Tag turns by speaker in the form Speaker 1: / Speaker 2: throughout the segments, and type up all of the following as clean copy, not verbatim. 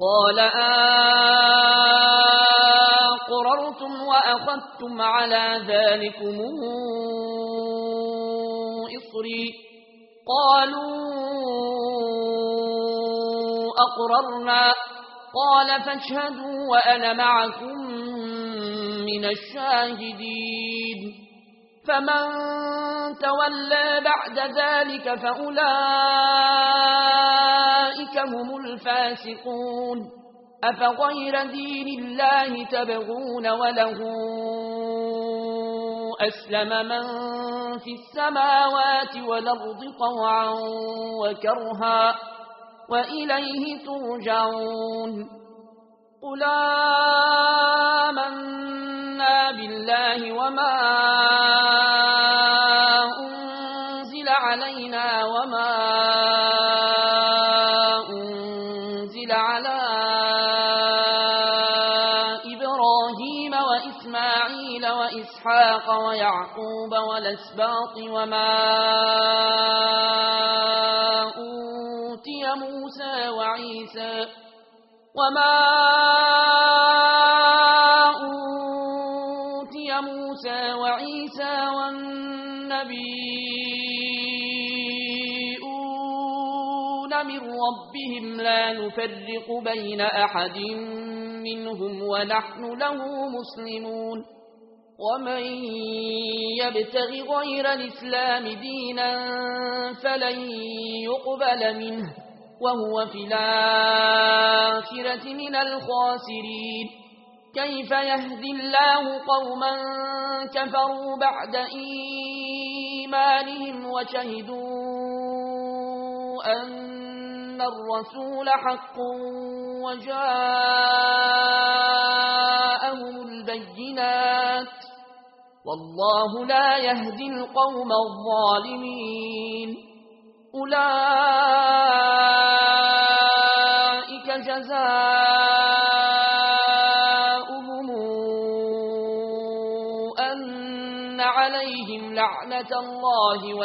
Speaker 1: قال أقررتم وأخذتم على ذلكم إصري قالوا أقررنا قال فاشهدوا وأنا معكم من الشاهدين فمن تولى بعد ذلك فأولئك هم الفاسقون أفغير دين الله تبغون وله أسلم من في السماوات والأرض طوعا وكرها وإليه ترجعون قل آمنا بالله وما أنزل علينا وما أنزل على إبراهيم وإسماعيل وإسحاق ويعقوب والأسباط وما أوتي موسى وعيسى والنبيون من ربهم لا نفرق بين أحد منهم ونحن له مسلمون ومن يبتغ غير الإسلام دينا فلن يقبل منه وهو في الآخرة من الخاسرين كيف يهدي الله قوما كفروا بعد إيمانهم وشهدوا أن الرسول حق وجاءهم البينات والله لا يهدي القوم الظالمين أولئك جزاؤهم أن عليهم لعنة الله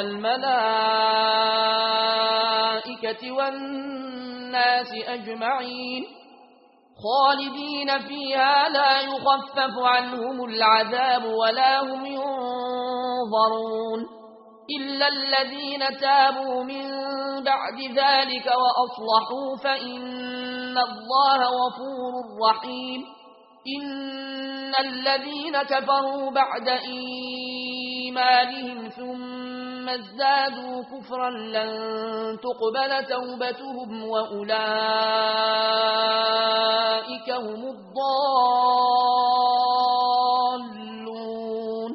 Speaker 1: والملائكة والناس أجمعين خالدين فيها لا يخفف عنهم العذاب ولا هم ينظرون إلا الذين تابوا من بعد ذلك وأصلحوا فإن الله غفور رحيم إن الذين كفروا بعد إيمانهم ثم ازدادوا كفرا لن تقبل توبتهم وأولئك هم الضالون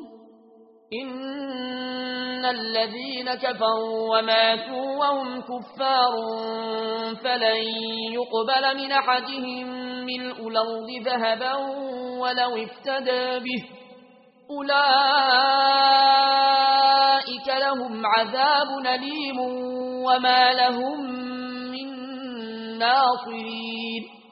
Speaker 1: إن الذين كفروا وماتوا وهم كفار فلن يقبل من أحدهم ملء الأرض ذهبا ولو افتدى به أولئك لهم عذاب أليم وما لهم من ناصرين